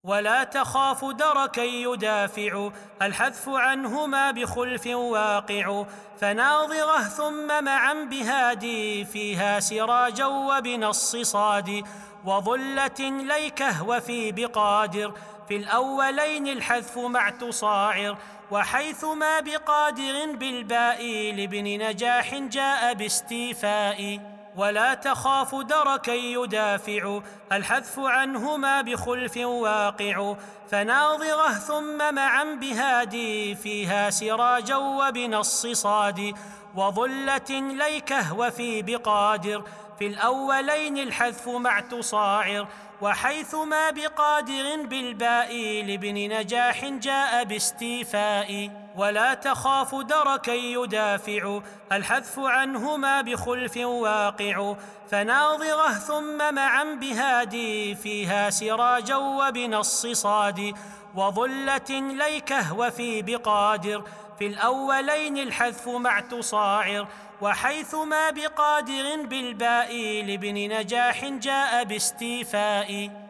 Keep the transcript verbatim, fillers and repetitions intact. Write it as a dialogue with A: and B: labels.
A: ولا تخاف دركا يدافع الحذف عنهما بخلف واقع فناظره ثم معا بهادي فيها سراجا وبنص صاد وظلة ليكه وفي بقادر في الأولين الحذف مع تصاعر وحيثما بقادر بالباء لابن نجاح جاء باستيفاء ولا تخاف دركا يدافع الحذف عنهما بخلف واقع فناظره ثم معا بهادي فيها سراجا وبنص صاد وظلة ليكه وفي بقادر في الأولين الحذف مع تصاعر وحيثما بقادر بالباء لابن نجاح جاء باستيفاء ولا تخاف دركا يدافع الحذف عنهما بخلف واقع فناظره ثم معا بهادي فيها سراجا وبنص صاد وظلة ليكه وفي بقادر في الأولين الحذف مع تصاعر وحيثما بقادر بالباء لابن نجاح جاء باستيفاء